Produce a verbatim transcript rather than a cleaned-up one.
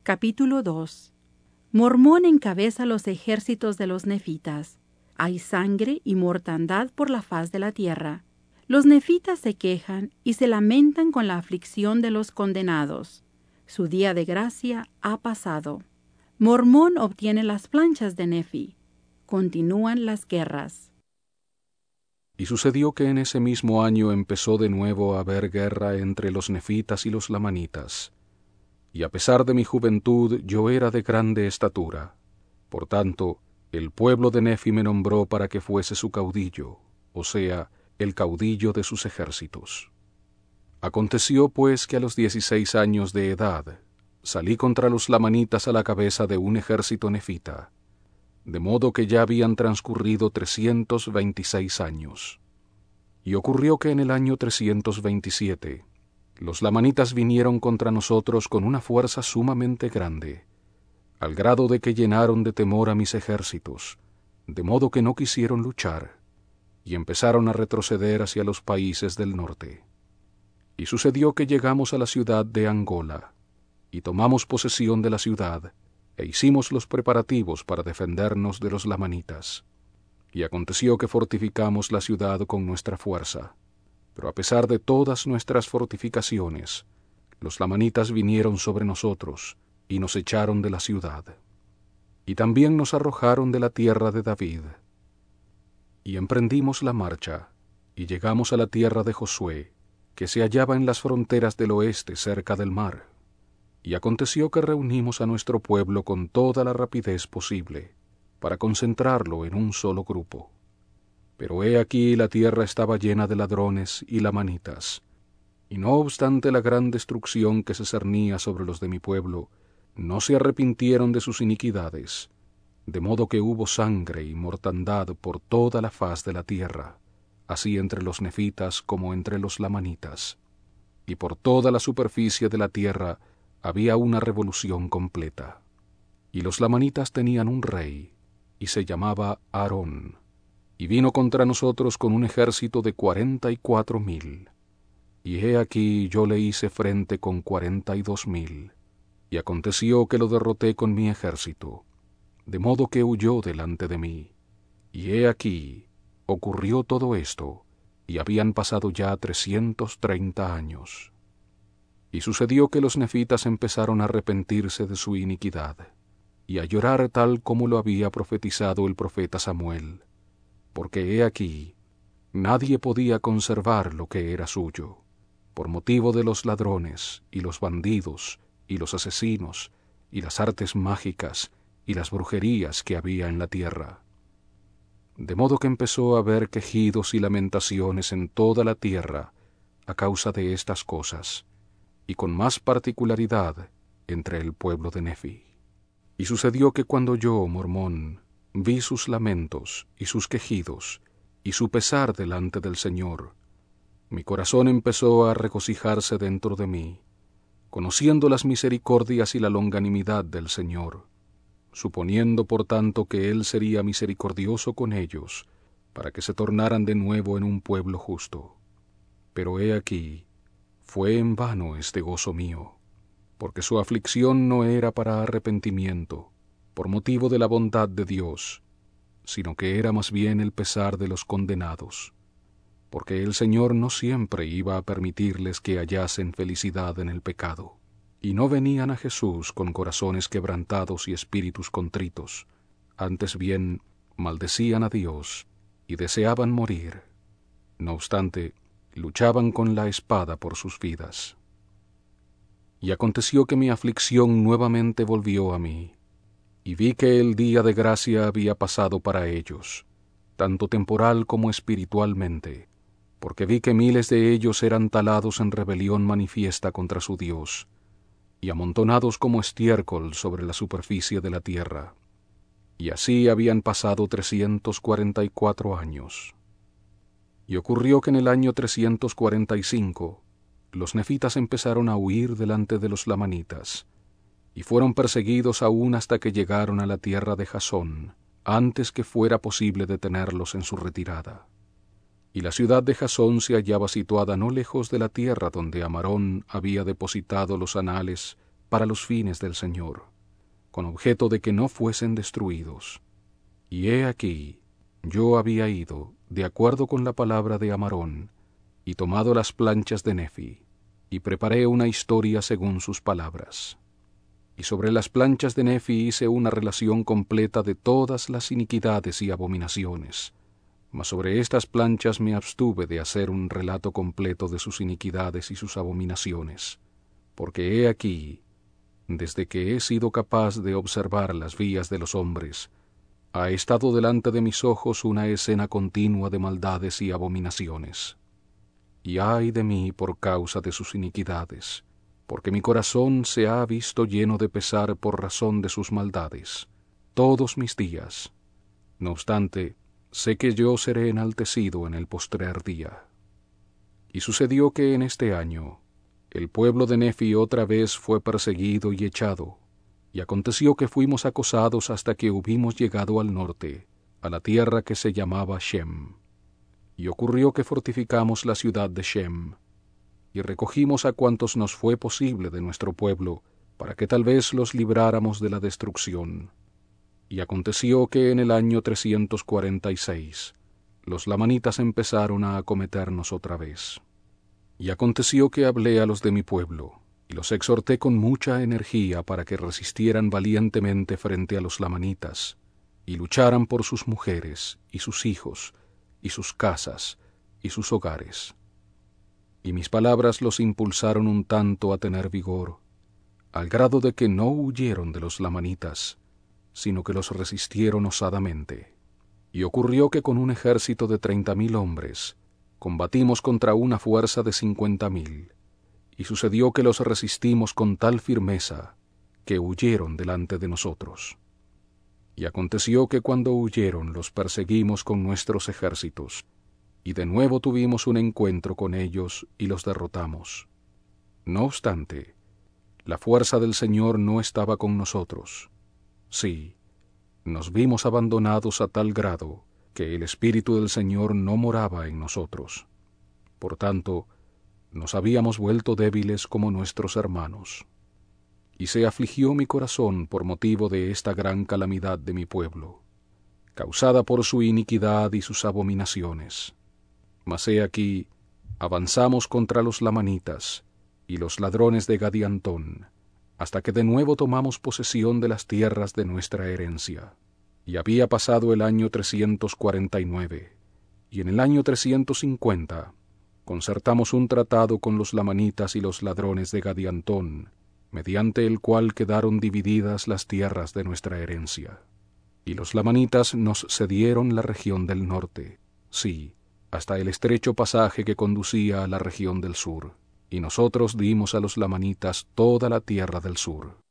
Capítulo dos. Mormón encabeza los ejércitos de los nefitas. Hay sangre y mortandad por la faz de la tierra. Los nefitas se quejan y se lamentan con la aflicción de los condenados. Su día de gracia ha pasado. Mormón obtiene las planchas de Nefi. Continúan las guerras. Y sucedió que en ese mismo año empezó de nuevo a haber guerra entre los nefitas y los lamanitas. Y a pesar de mi juventud yo era de grande estatura. Por tanto, el pueblo de Nefi me nombró para que fuese su caudillo, o sea, el caudillo de sus ejércitos. Aconteció pues que a los dieciséis años de edad salí contra los lamanitas a la cabeza de un ejército nefita, de modo que ya habían transcurrido trescientos veintiséis años. Y ocurrió que en el año trescientos veintisiete, los lamanitas vinieron contra nosotros con una fuerza sumamente grande, al grado de que llenaron de temor a mis ejércitos, de modo que no quisieron luchar, y empezaron a retroceder hacia los países del norte. Y sucedió que llegamos a la ciudad de Angola, y tomamos posesión de la ciudad, e hicimos los preparativos para defendernos de los lamanitas. Y aconteció que fortificamos la ciudad con nuestra fuerza. Pero a pesar de todas nuestras fortificaciones, los lamanitas vinieron sobre nosotros, y nos echaron de la ciudad. Y también nos arrojaron de la tierra de David. Y emprendimos la marcha, y llegamos a la tierra de Josué, que se hallaba en las fronteras del oeste cerca del mar. Y aconteció que reunimos a nuestro pueblo con toda la rapidez posible, para concentrarlo en un solo grupo. Pero he aquí la tierra estaba llena de ladrones y lamanitas, y no obstante la gran destrucción que se cernía sobre los de mi pueblo, no se arrepintieron de sus iniquidades, de modo que hubo sangre y mortandad por toda la faz de la tierra, así entre los nefitas como entre los lamanitas, y por toda la superficie de la tierra había una revolución completa. Y los lamanitas tenían un rey, y se llamaba Aarón, y vino contra nosotros con un ejército de cuarenta y cuatro mil. Y he aquí yo le hice frente con cuarenta y dos mil, y aconteció que lo derroté con mi ejército, de modo que huyó delante de mí. Y he aquí, ocurrió todo esto, y habían pasado ya trescientos treinta años. Y sucedió que los nefitas empezaron a arrepentirse de su iniquidad, y a llorar tal como lo había profetizado el profeta Samuel, porque he aquí, nadie podía conservar lo que era suyo, por motivo de los ladrones, y los bandidos, y los asesinos, y las artes mágicas, y las brujerías que había en la tierra. De modo que empezó a haber quejidos y lamentaciones en toda la tierra a causa de estas cosas, y con más particularidad entre el pueblo de Nefi. Y sucedió que cuando yo, Mormón, vi sus lamentos y sus quejidos y su pesar delante del Señor, mi corazón empezó a regocijarse dentro de mí, conociendo las misericordias y la longanimidad del Señor, suponiendo por tanto que Él sería misericordioso con ellos, para que se tornaran de nuevo en un pueblo justo. Pero he aquí, fue en vano este gozo mío, porque su aflicción no era para arrepentimiento, por motivo de la bondad de Dios, sino que era más bien el pesar de los condenados, porque el Señor no siempre iba a permitirles que hallasen felicidad en el pecado, y no venían a Jesús con corazones quebrantados y espíritus contritos, antes bien maldecían a Dios y deseaban morir. No obstante, luchaban con la espada por sus vidas. Y aconteció que mi aflicción nuevamente volvió a mí, y vi que el día de gracia había pasado para ellos, tanto temporal como espiritualmente, porque vi que miles de ellos eran talados en rebelión manifiesta contra su Dios, y amontonados como estiércol sobre la superficie de la tierra. Y así habían pasado trescientos cuarenta y cuatro años. Y ocurrió que en el año trescientos cuarenta y cinco, los nefitas empezaron a huir delante de los lamanitas, y fueron perseguidos aún hasta que llegaron a la tierra de Jasón, antes que fuera posible detenerlos en su retirada. Y la ciudad de Jasón se hallaba situada no lejos de la tierra donde Amarón había depositado los anales para los fines del Señor, con objeto de que no fuesen destruidos. Y he aquí, yo había ido, de acuerdo con la palabra de Amarón, y tomado las planchas de Nefi, y preparé una historia según sus palabras. Y sobre las planchas de Nefi hice una relación completa de todas las iniquidades y abominaciones, mas sobre estas planchas me abstuve de hacer un relato completo de sus iniquidades y sus abominaciones, porque he aquí, desde que he sido capaz de observar las vías de los hombres, ha estado delante de mis ojos una escena continua de maldades y abominaciones. Y ay de mí por causa de sus iniquidades, porque mi corazón se ha visto lleno de pesar por razón de sus maldades, todos mis días. No obstante, sé que yo seré enaltecido en el postrer día. Y sucedió que en este año, el pueblo de Nefi otra vez fue perseguido y echado, y aconteció que fuimos acosados hasta que hubimos llegado al norte, a la tierra que se llamaba Shem. Y ocurrió que fortificamos la ciudad de Shem, y recogimos a cuantos nos fue posible de nuestro pueblo, para que tal vez los libráramos de la destrucción. Y aconteció que en el año trescientos cuarenta y seis, los lamanitas empezaron a acometernos otra vez. Y aconteció que hablé a los de mi pueblo, y los exhorté con mucha energía para que resistieran valientemente frente a los lamanitas, y lucharan por sus mujeres, y sus hijos, y sus casas, y sus hogares. Y mis palabras los impulsaron un tanto a tener vigor, al grado de que no huyeron de los lamanitas, sino que los resistieron osadamente. Y ocurrió que con un ejército de treinta mil hombres, combatimos contra una fuerza de cincuenta mil, y sucedió que los resistimos con tal firmeza, que huyeron delante de nosotros. Y aconteció que cuando huyeron los perseguimos con nuestros ejércitos, y de nuevo tuvimos un encuentro con ellos y los derrotamos. No obstante, la fuerza del Señor no estaba con nosotros. Sí, nos vimos abandonados a tal grado que el Espíritu del Señor no moraba en nosotros. Por tanto, nos habíamos vuelto débiles como nuestros hermanos. Y se afligió mi corazón por motivo de esta gran calamidad de mi pueblo, causada por su iniquidad y sus abominaciones. Mas he aquí, avanzamos contra los lamanitas y los ladrones de Gadiantón, hasta que de nuevo tomamos posesión de las tierras de nuestra herencia. Y había pasado el año trescientos cuarenta y nueve, y en el año trescientos cincuenta concertamos un tratado con los lamanitas y los ladrones de Gadiantón, mediante el cual quedaron divididas las tierras de nuestra herencia. Y los lamanitas nos cedieron la región del norte, sí, hasta el estrecho pasaje que conducía a la región del sur, y nosotros dimos a los lamanitas toda la tierra del sur.